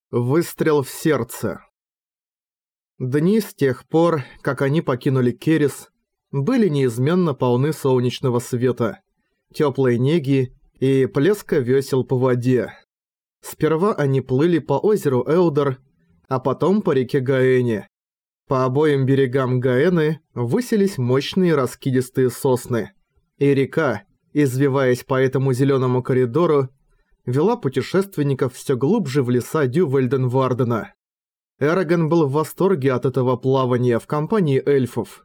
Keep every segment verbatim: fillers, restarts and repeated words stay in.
Выстрел в сердце. Дни с тех пор, как они покинули Керис, были неизменно полны солнечного света, тёплой неги и плеска весел по воде. Сперва они плыли по озеру Элдор, а потом по реке Гаэне. По обоим берегам Гаэны высились мощные раскидистые сосны, и река, извиваясь по этому зелёному коридору, вела путешественников всё глубже в леса Дювальден-Вардена. Эрагон был в восторге от этого плавания в компании эльфов.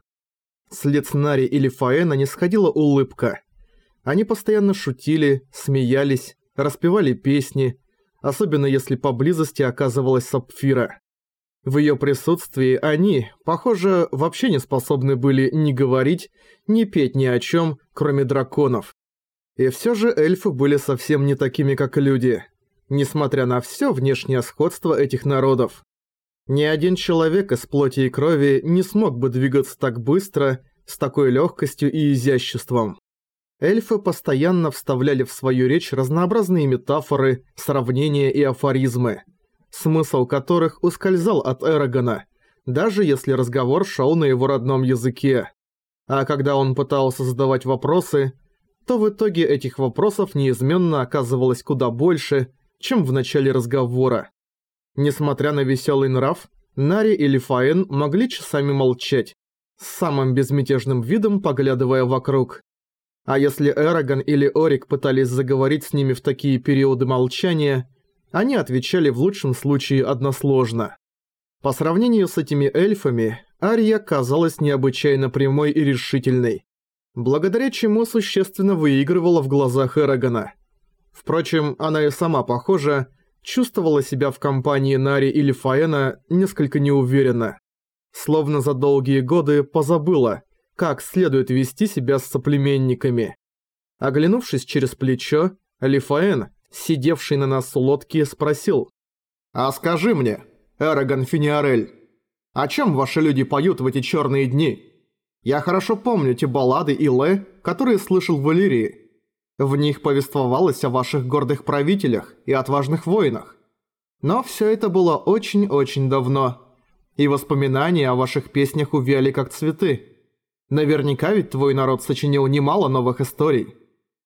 С лиц Нари и Лифаэна не сходила улыбка. Они постоянно шутили, смеялись, распевали песни, особенно если поблизости оказывалась Сапфира. В её присутствии они, похоже, вообще не способны были ни говорить, ни петь ни о чём, кроме драконов. И всё же эльфы были совсем не такими, как люди, несмотря на всё внешнее сходство этих народов. Ни один человек из плоти и крови не смог бы двигаться так быстро, с такой лёгкостью и изяществом. Эльфы постоянно вставляли в свою речь разнообразные метафоры, сравнения и афоризмы, смысл которых ускользал от Эрагона, даже если разговор шёл на его родном языке. А когда он пытался задавать вопросы, то в итоге этих вопросов неизменно оказывалось куда больше, чем в начале разговора. Несмотря на веселый нрав, Нари и Лифаэн могли часами молчать, с самым безмятежным видом поглядывая вокруг. А если Эрагон или Орик пытались заговорить с ними в такие периоды молчания, они отвечали в лучшем случае односложно. По сравнению с этими эльфами, Ария казалась необычайно прямой и решительной, благодаря чему существенно выигрывала в глазах Эрагона. Впрочем, она и сама, похоже, чувствовала себя в компании Нари и Лифаэна несколько неуверенно. Словно за долгие годы позабыла, как следует вести себя с соплеменниками. Оглянувшись через плечо, Лифаэн, сидевший на носу лодки, спросил: «А скажи мне, Эрагон Финиарель, о чем ваши люди поют в эти черные дни? Я хорошо помню те баллады и лэ, которые слышал в Валерии. В них повествовалось о ваших гордых правителях и отважных воинах. Но все это было очень-очень давно, и воспоминания о ваших песнях увяли как цветы. Наверняка ведь твой народ сочинил немало новых историй».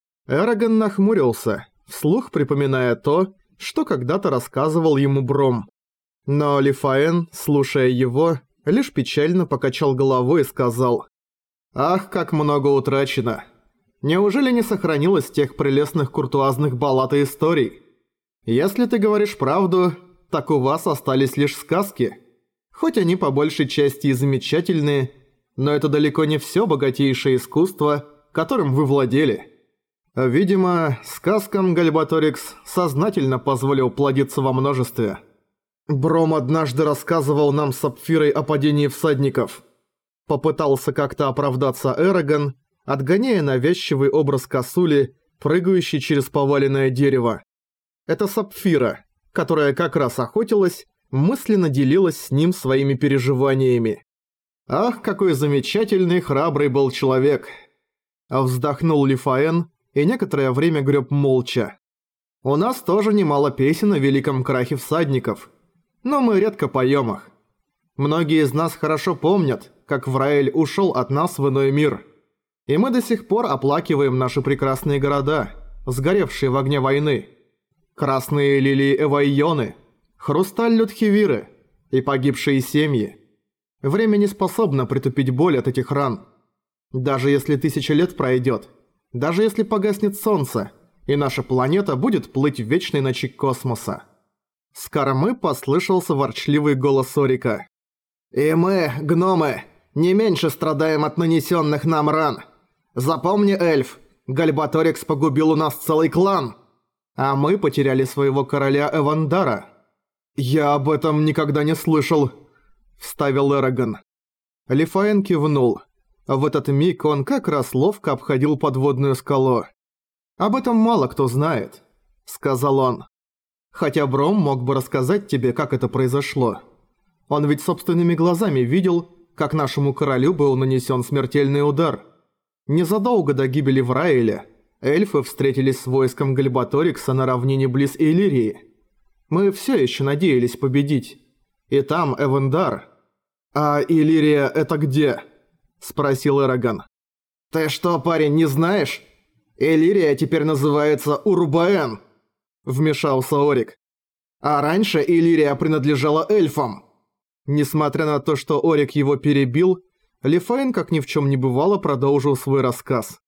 Эрагон нахмурился, вслух припоминая то, что когда-то рассказывал ему Бром. Но Лифаэн, слушая его, лишь печально покачал головой и сказал: «Ах, как много утрачено! Неужели не сохранилось тех прелестных куртуазных баллад и историй? Если ты говоришь правду, так у вас остались лишь сказки. Хоть они по большей части и замечательные, но это далеко не всё богатейшее искусство, которым вы владели. Видимо, сказкам Гальбаторикс сознательно позволил плодиться во множестве. Бром однажды рассказывал нам с Сапфирой о падении всадников». Попытался как-то оправдаться Эрагон, отгоняя навязчивый образ косули, прыгающей через поваленное дерево. Это Сапфира, которая как раз охотилась, мысленно делилась с ним своими переживаниями. «Ах, какой замечательный, храбрый был человек!» Вздохнул Лифаэн и некоторое время греб молча. «У нас тоже немало песен о великом крахе всадников, но мы редко поем их. Многие из нас хорошо помнят, как Враэль ушел от нас в иной мир. И мы до сих пор оплакиваем наши прекрасные города, сгоревшие в огне войны. Красные лилии Эвайоны, хрусталь Людхивиры и погибшие семьи. Время не способно притупить боль от этих ран. Даже если тысяча лет пройдет, даже если погаснет солнце, и наша планета будет плыть в вечной ночи космоса». С кормы послышался ворчливый голос Орика. «И мы, гномы, не меньше страдаем от нанесенных нам ран. Запомни, эльф, Гальбаторикс погубил у нас целый клан, а мы потеряли своего короля Эвандара». «Я об этом никогда не слышал», — вставил Эрагон. Лифаэн кивнул. В этот миг он как раз ловко обходил подводную скалу. «Об этом мало кто знает», — сказал он. «Хотя Бром мог бы рассказать тебе, как это произошло. Он ведь собственными глазами видел, как нашему королю был нанесен смертельный удар. Незадолго до гибели Враэля эльфы встретились с войском Гальбаторикса на равнине близ Эйлирии. Мы все еще надеялись победить. И там Эвендар. А Иллирия это где? Спросил Эраган. Ты что, парень, не знаешь? Иллирия теперь называется Урбаэн. Вмешался Орик. А раньше Иллирия принадлежала эльфам. Несмотря на то, что Орик его перебил, Лифейн, как ни в чем не бывало, продолжил свой рассказ.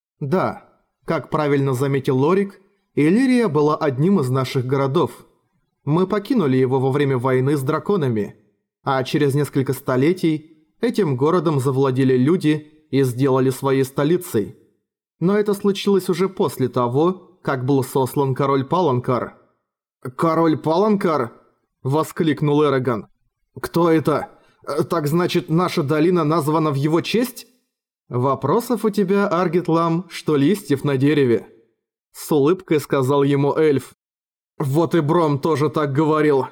Да, как правильно заметил Лорик, Иллирия была одним из наших городов. Мы покинули его во время войны с драконами, а через несколько столетий этим городом завладели люди и сделали своей столицей. Но это случилось уже после того, как был сослан король Паланкар. «Король Паланкар?» – воскликнул Эраган. «Кто это? Так значит, наша долина названа в его честь?» «Вопросов у тебя, Аргитлам, что листьев на дереве», – с улыбкой сказал ему эльф. «Вот и Бром тоже так говорил».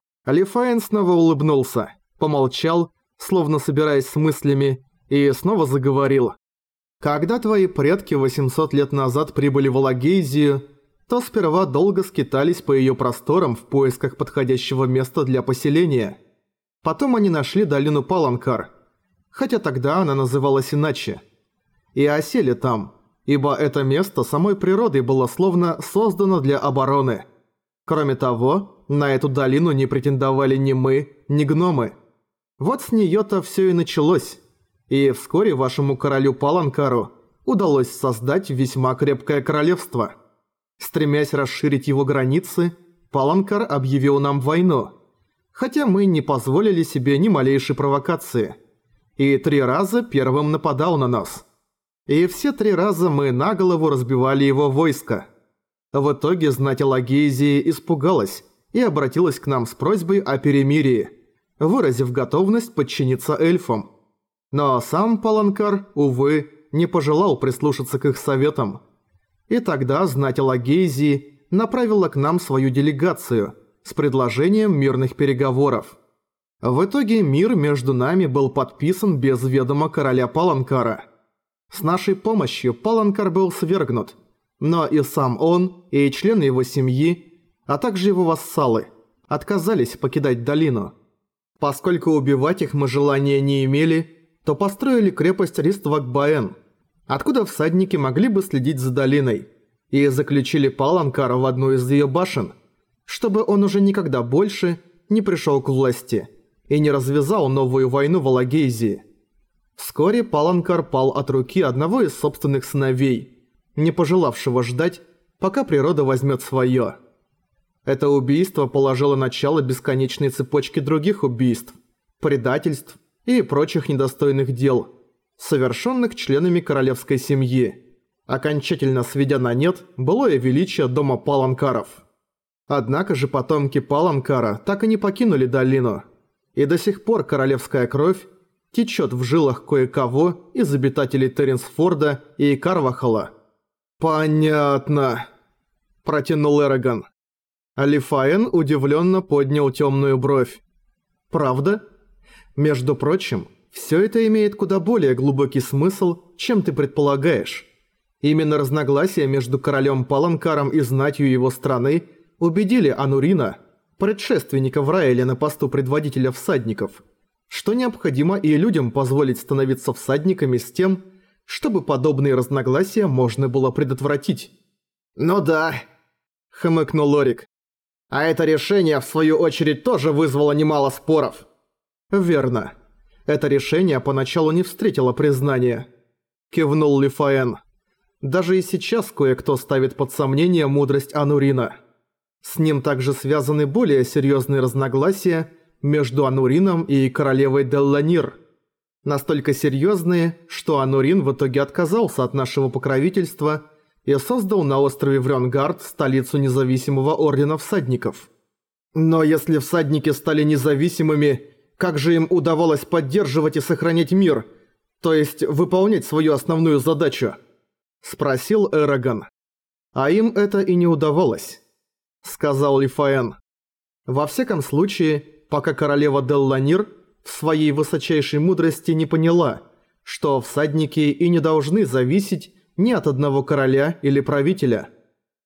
Лифейн снова улыбнулся, помолчал, словно собираясь с мыслями, и снова заговорил. «Когда твои предки восемьсот лет назад прибыли в Алагейзию, то сперва долго скитались по ее просторам в поисках подходящего места для поселения. Потом они нашли долину Паланкар, хотя тогда она называлась иначе, и осели там, ибо это место самой природой было словно создано для обороны. Кроме того, на эту долину не претендовали ни мы, ни гномы. Вот с неё-то всё и началось, и вскоре вашему королю Паланкару удалось создать весьма крепкое королевство. Стремясь расширить его границы, Паланкар объявил нам войну, хотя мы не позволили себе ни малейшей провокации, и три раза первым нападал на нас. И все три раза мы на голову разбивали его войско. В итоге знать Алагейзии испугалась и обратилась к нам с просьбой о перемирии, выразив готовность подчиниться эльфам. Но сам Паланкар, увы, не пожелал прислушаться к их советам. И тогда знать Алагейзии направила к нам свою делегацию с предложением мирных переговоров. В итоге мир между нами был подписан без ведома короля Паланкара. С нашей помощью Паланкар был свергнут, но и сам он, и члены его семьи, а также его вассалы, отказались покидать долину. Поскольку убивать их мы желания не имели, то построили крепость Риствакбаэн, откуда всадники могли бы следить за долиной, и заключили Паланкара в одну из ее башен, чтобы он уже никогда больше не пришел к власти и не развязал новую войну в Алагейзии. Вскоре Паланкар пал от руки одного из собственных сыновей, не пожелавшего ждать, пока природа возьмет свое. Это убийство положило начало бесконечной цепочке других убийств, предательств и прочих недостойных дел, совершенных членами королевской семьи, окончательно сведя на нет былое величие дома Паланкаров. Однако же потомки Паланкара так и не покинули долину, и до сих пор королевская кровь течет в жилах кое-кого из обитателей Терренсфорда и Карвахала. «Понятно», – протянул Эраган. Лифейн удивленно поднял темную бровь. «Правда? Между прочим, все это имеет куда более глубокий смысл, чем ты предполагаешь. Именно разногласия между королем Паланкаром и знатью его страны убедили Анурина, предшественника Враэля на посту предводителя всадников, что необходимо и людям позволить становиться всадниками с тем, чтобы подобные разногласия можно было предотвратить». «Ну да», — хмыкнул Лорик. «А это решение, в свою очередь, тоже вызвало немало споров». «Верно. Это решение поначалу не встретило признания», — кивнул Лифейн. «Даже и сейчас кое-кто ставит под сомнение мудрость Анурина. С ним также связаны более серьезные разногласия между Анурином и королевой Делланир. Настолько серьезные, что Анурин в итоге отказался от нашего покровительства и создал на острове Врёнгард столицу независимого ордена всадников. Но если всадники стали независимыми, как же им удавалось поддерживать и сохранять мир, то есть выполнять свою основную задачу?» – спросил Эраган. «А им это и не удавалось», – сказал Лифейн. «Во всяком случае, пока королева Делланир в своей высочайшей мудрости не поняла, что всадники и не должны зависеть ни от одного короля или правителя.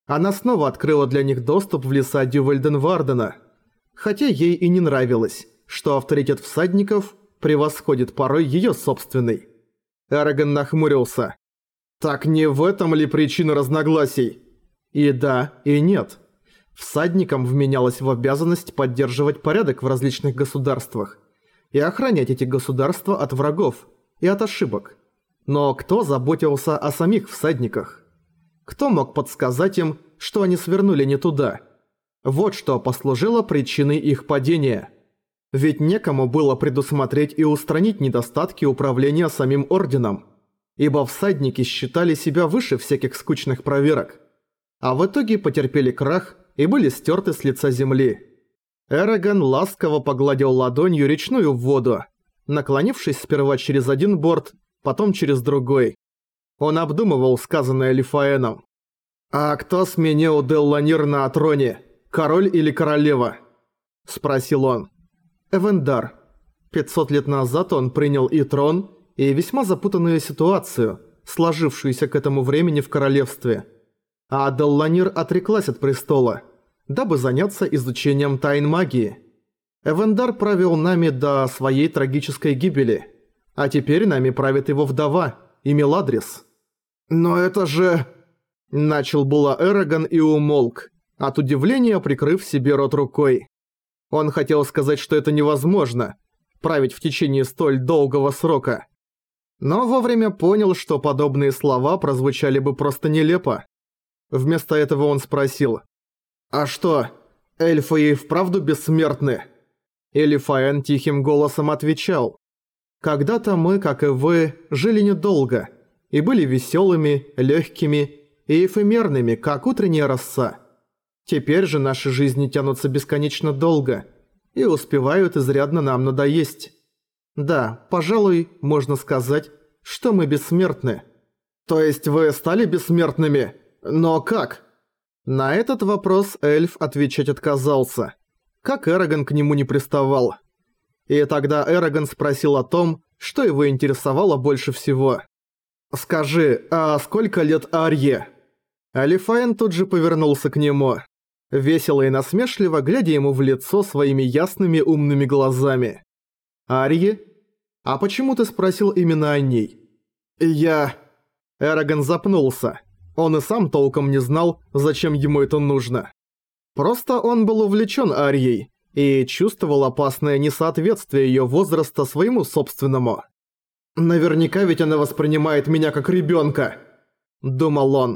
Она снова открыла для них доступ в леса Дювальденвардена, хотя ей и не нравилось, что авторитет всадников превосходит порой её собственный. Эрагон нахмурился. Так не в этом ли причина разногласий? И да, и нет. Всадникам вменялось в обязанность поддерживать порядок в различных государствах и охранять эти государства от врагов и от ошибок. Но кто заботился о самих всадниках? Кто мог подсказать им, что они свернули не туда? Вот что послужило причиной их падения. Ведь некому было предусмотреть и устранить недостатки управления самим Орденом, ибо всадники считали себя выше всяких скучных проверок, а в итоге потерпели крах и были стерты с лица земли. Эрагон ласково погладил ладонью речную воду, наклонившись сперва через один борт, потом через другой. Он обдумывал сказанное Лифаэном. «А кто сменил Делланир на троне? Король или королева?» – спросил он. «Эвендар. Пятьсот лет назад он принял и трон, и весьма запутанную ситуацию, сложившуюся к этому времени в королевстве. А Делланир отреклась от престола, дабы заняться изучением тайн магии. Эвендар правил нами до своей трагической гибели, а теперь нами правит его вдова, Имеладрис». «Но это же...» Начал было Эрагон и умолк, от удивления прикрыв себе рот рукой. Он хотел сказать, что это невозможно, править в течение столь долгого срока. Но вовремя понял, что подобные слова прозвучали бы просто нелепо. Вместо этого он спросил: «А что, эльфы и вправду бессмертны?» И Лифаэн тихим голосом отвечал: «Когда-то мы, как и вы, жили недолго и были веселыми, легкими и эфемерными, как утренняя роса. Теперь же наши жизни тянутся бесконечно долго и успевают изрядно нам надоесть. Да, пожалуй, можно сказать, что мы бессмертны». «То есть вы стали бессмертными? Но как?» На этот вопрос эльф отвечать отказался, как Эрагон к нему не приставал. И тогда Эрагон спросил о том, что его интересовало больше всего. «Скажи, а сколько лет Арье?» Алифаэн тут же повернулся к нему, весело и насмешливо глядя ему в лицо своими ясными умными глазами. «Арье? А почему ты спросил именно о ней?» «Я...» Эрагон запнулся. Он и сам толком не знал, зачем ему это нужно. Просто он был увлечен Арьей и чувствовал опасное несоответствие ее возраста своему собственному. «Наверняка ведь она воспринимает меня как ребенка», – думал он.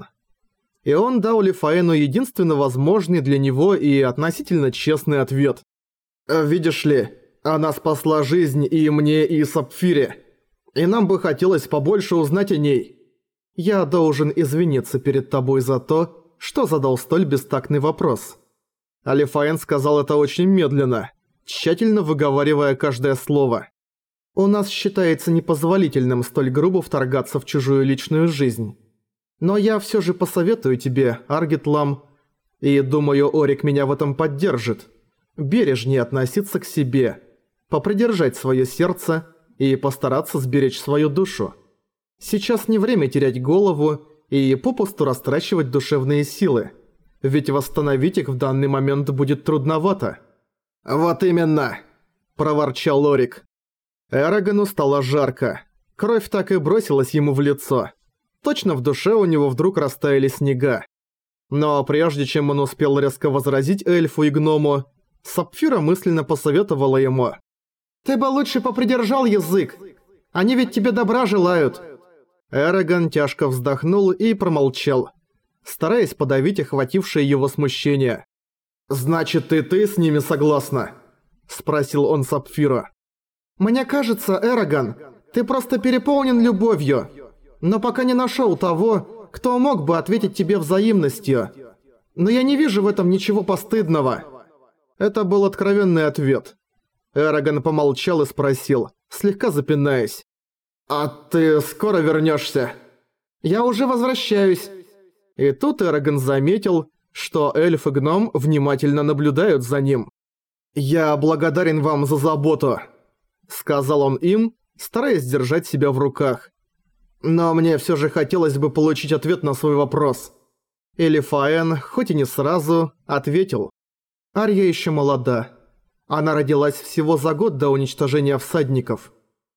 И он дал Лифаэну единственно возможный для него и относительно честный ответ. «Видишь ли, она спасла жизнь и мне, и Сапфире, и нам бы хотелось побольше узнать о ней. Я должен извиниться перед тобой за то, что задал столь бестактный вопрос». Алифаэн сказал это очень медленно, тщательно выговаривая каждое слово. «У нас считается непозволительным столь грубо вторгаться в чужую личную жизнь. Но я всё же посоветую тебе, Аргитлам, и думаю, Орик меня в этом поддержит, бережнее относиться к себе, попридержать своё сердце и постараться сберечь свою душу. Сейчас не время терять голову и попусту растрачивать душевные силы, ведь восстановить их в данный момент будет трудновато». «Вот именно!» – проворчал Орик. Эрагону стало жарко. Кровь так и бросилась ему в лицо. Точно в душе у него вдруг растаяли снега. Но прежде чем он успел резко возразить эльфу и гному, Сапфира мысленно посоветовала ему: «Ты бы лучше попридержал язык. Они ведь тебе добра желают». Эрагон тяжко вздохнул и промолчал, стараясь подавить охватившее его смущение. «Значит, и ты с ними согласна?» – спросил он Сапфиру. «Мне кажется, Эрагон, ты просто переполнен любовью, но пока не нашел того, кто мог бы ответить тебе взаимностью. Но я не вижу в этом ничего постыдного». Это был откровенный ответ. Эрагон помолчал и спросил, слегка запинаясь: «А ты скоро вернешься?» «Я уже возвращаюсь». И тут Эрагон заметил, что эльф и гном внимательно наблюдают за ним. «Я благодарен вам за заботу», — сказал он им, стараясь держать себя в руках. «Но мне все же хотелось бы получить ответ на свой вопрос. Элифаэн, хоть и не сразу, ответил. Арья еще молода. Она родилась всего за год до уничтожения всадников.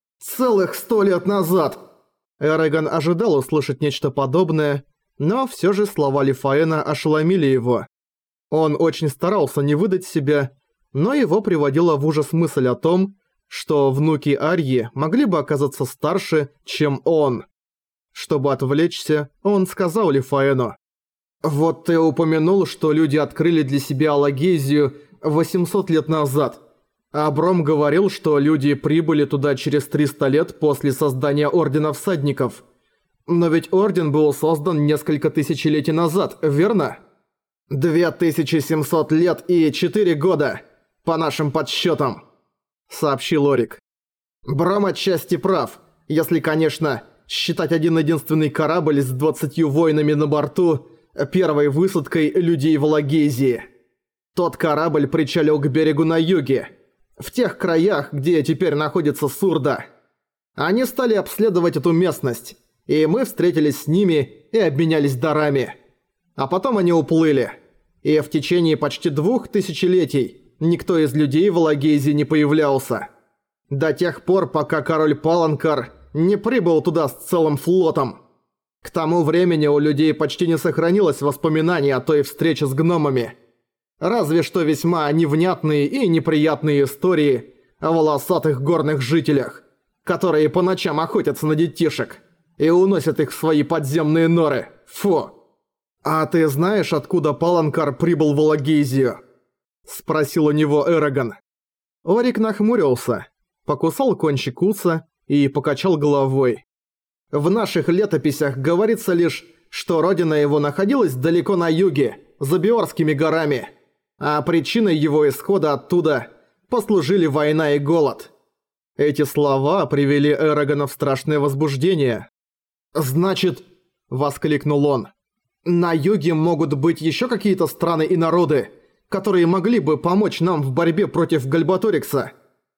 Целых сто лет назад! Эрагон ожидал услышать нечто подобное, но все же слова Лифаэна ошеломили его. Он очень старался не выдать себя, но его приводила в ужас мысль о том, что внуки Арьи могли бы оказаться старше, чем он. Чтобы отвлечься, он сказал Лифаэну. «Вот ты упомянул, что люди открыли для себя Алагезию восемьсот лет назад. А Бром говорил, что люди прибыли туда через триста лет после создания Ордена Всадников. Но ведь Орден был создан несколько тысячелетий назад, верно?» «Две тысячи семьсот лет и четыре года, по нашим подсчетам», — сообщил Орик. «Бром отчасти прав, если, конечно, считать один-единственный корабль с двадцатью воинами на борту первой высадкой людей в Алагезии. Тот корабль причалил к берегу на юге, в тех краях, где теперь находится Сурда. Они стали обследовать эту местность, и мы встретились с ними и обменялись дарами. А потом они уплыли, и в течение почти двух тысячелетий никто из людей в Алагезии не появлялся. До тех пор, пока король Паланкар не прибыл туда с целым флотом. К тому времени у людей почти не сохранилось воспоминаний о той встрече с гномами. Разве что весьма невнятные и неприятные истории о волосатых горных жителях, которые по ночам охотятся на детишек и уносят их в свои подземные норы. Фу! «А ты знаешь, откуда Паланкар прибыл в Алагезию?» – спросил у него Эрагон. Орик нахмурился, покусал кончик уса и покачал головой. «В наших летописях говорится лишь, что родина его находилась далеко на юге, за Биорскими горами, а причиной его исхода оттуда послужили война и голод». Эти слова привели Эрагона в страшное возбуждение. «Значит...» – воскликнул он. «На юге могут быть еще какие-то страны и народы, которые могли бы помочь нам в борьбе против Гальбаторикса?»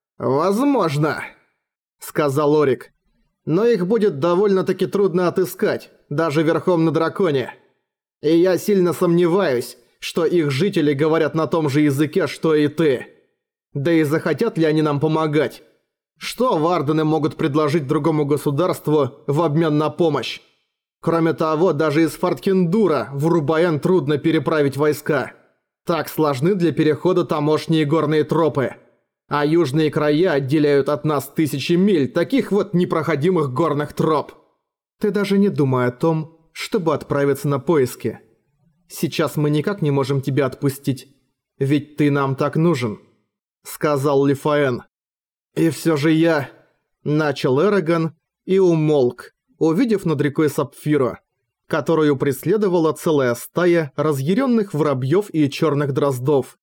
«Возможно», — сказал Орик. «Но их будет довольно-таки трудно отыскать, даже верхом на драконе. И я сильно сомневаюсь, что их жители говорят на том же языке, что и ты. Да и захотят ли они нам помогать? Что вардены могут предложить другому государству в обмен на помощь? Кроме того, даже из Фарткендура в Урубаен трудно переправить войска. Так сложны для перехода тамошние горные тропы. А южные края отделяют от нас тысячи миль таких вот непроходимых горных троп. Ты даже не думай о том, чтобы отправиться на поиски. Сейчас мы никак не можем тебя отпустить, ведь ты нам так нужен», — сказал Лифаэн. «И все же я...» — начал Эрагон и умолк, увидев над рекой Сапфиру, которую преследовала целая стая разъяренных воробьев и черных дроздов.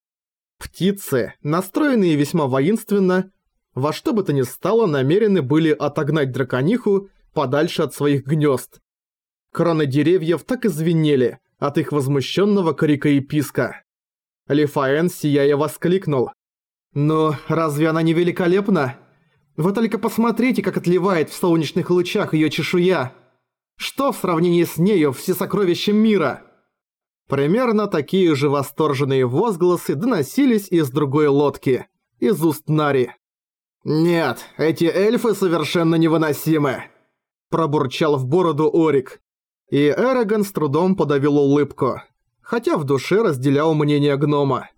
Птицы, настроенные весьма воинственно, во что бы то ни стало намерены были отогнать дракониху подальше от своих гнезд. Кроны деревьев так и звенели от их возмущенного крика и писка. Лифаэн, сияя, воскликнул. «Ну, разве она не великолепна? Вы только посмотрите, как отливает в солнечных лучах ее чешуя. Что в сравнении с нею все сокровища мира?» Примерно такие же восторженные возгласы доносились из другой лодки, из уст Нари. «Нет, эти эльфы совершенно невыносимы», – пробурчал в бороду Орик. И Эрагон с трудом подавил улыбку, хотя в душе разделял мнение гнома.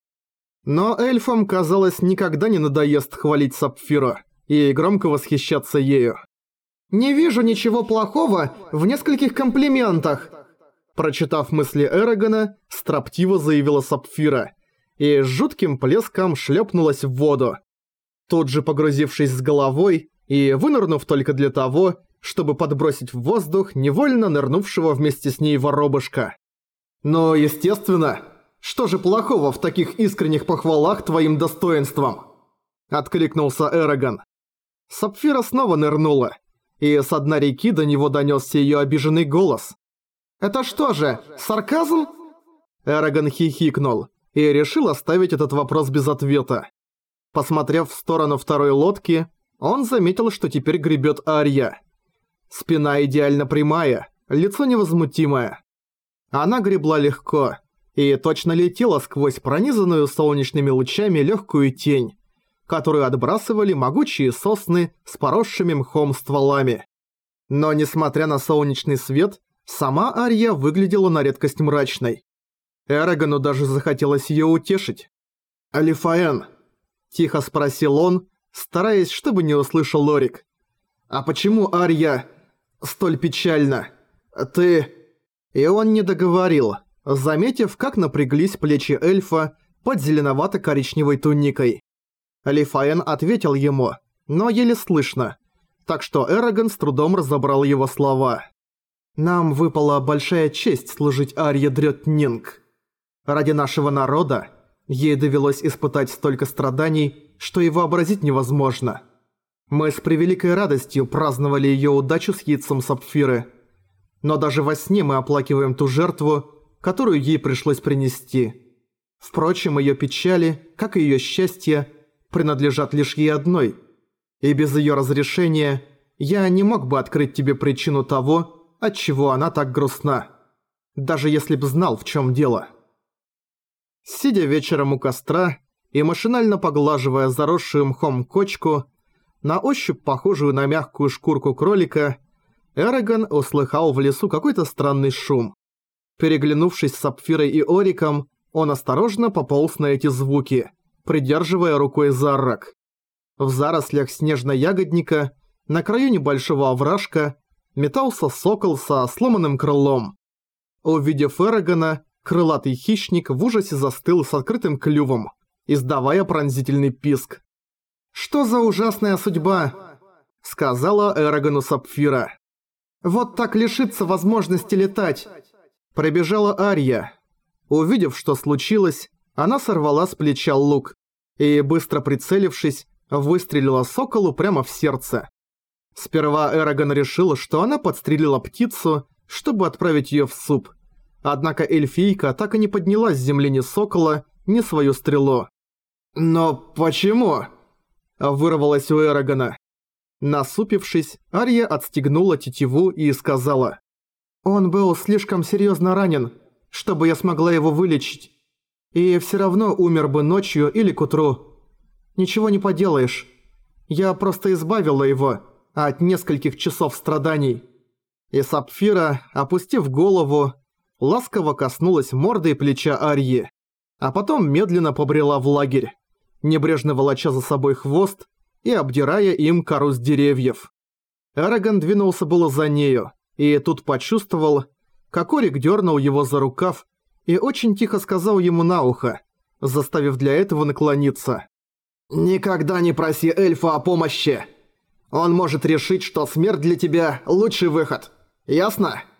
Но эльфам, казалось, никогда не надоест хвалить Сапфиру и громко восхищаться ею. «Не вижу ничего плохого в нескольких комплиментах», – прочитав мысли Эрагона, строптиво заявила Сапфира и с жутким плеском шлепнулась в воду, тут же погрузившись с головой и вынырнув только для того, чтобы подбросить в воздух невольно нырнувшего вместе с ней воробушка. «Но, естественно, что же плохого в таких искренних похвалах твоим достоинствам?» – откликнулся Эрагон. Сапфира снова нырнула, и с дна реки до него донёсся её обиженный голос. «Это что же, сарказм?» Эрагон хихикнул и решил оставить этот вопрос без ответа. Посмотрев в сторону второй лодки, он заметил, что теперь гребёт Арья. Спина идеально прямая, лицо невозмутимое. Она гребла легко и точно летела сквозь пронизанную солнечными лучами легкую тень, которую отбрасывали могучие сосны с поросшими мхом стволами. Но несмотря на солнечный свет, сама Ария выглядела на редкость мрачной. Эрагону даже захотелось её утешить. «Алифаэн», – тихо спросил он, стараясь, чтобы не услышал Лорик. «А почему Ария столь печальна? Ты...» И он не договорил, заметив, как напряглись плечи эльфа под зеленовато-коричневой туникой. Алифаэн ответил ему, но еле слышно, так что Эрагон с трудом разобрал его слова. «Нам выпала большая честь служить Арье Дрётнинг. Ради нашего народа ей довелось испытать столько страданий, что и вообразить невозможно. Мы с превеликой радостью праздновали её удачу с яйцом сапфиры. Но даже во сне мы оплакиваем ту жертву, которую ей пришлось принести. Впрочем, её печали, как и её счастье, принадлежат лишь ей одной. И без её разрешения я не мог бы открыть тебе причину того, отчего она так грустна, даже если б знал, в чём дело». Сидя вечером у костра и машинально поглаживая заросшую мхом кочку, на ощупь похожую на мягкую шкурку кролика, Эрагон услыхал в лесу какой-то странный шум. Переглянувшись с Сапфирой и Ориком, он осторожно пополз на эти звуки, придерживая рукой за рог. В зарослях снежно-ягодника, на краю небольшого овражка, метался сокол со сломанным крылом. Увидев Эрагона, крылатый хищник в ужасе застыл с открытым клювом, издавая пронзительный писк. «Что за ужасная судьба?» – сказала Эрагону Сапфира. «Вот так лишиться возможности летать!» Пробежала Ария. Увидев, что случилось, она сорвала с плеча лук и, быстро прицелившись, выстрелила соколу прямо в сердце. Сперва Эрагон решил, что она подстрелила птицу, чтобы отправить её в суп. Однако эльфийка так и не подняла с земли ни сокола, ни свою стрелу. «Но почему?» – вырвалось у Эрагона. Насупившись, Ария отстегнула тетиву и сказала: «Он был слишком серьезно ранен, чтобы я смогла его вылечить. И все равно умер бы ночью или к утру. Ничего не поделаешь. Я просто избавила его от нескольких часов страданий». И Сапфира, опустив голову, ласково коснулась мордой плеча Арьи, а потом медленно побрела в лагерь, небрежно волоча за собой хвост и обдирая им кору с деревьев. Эрагон двинулся было за нею, и тут почувствовал, как Орик дернул его за рукав и очень тихо сказал ему на ухо, заставив для этого наклониться. «Никогда не проси эльфа о помощи. Он может решить, что смерть для тебя – лучший выход. Ясно?»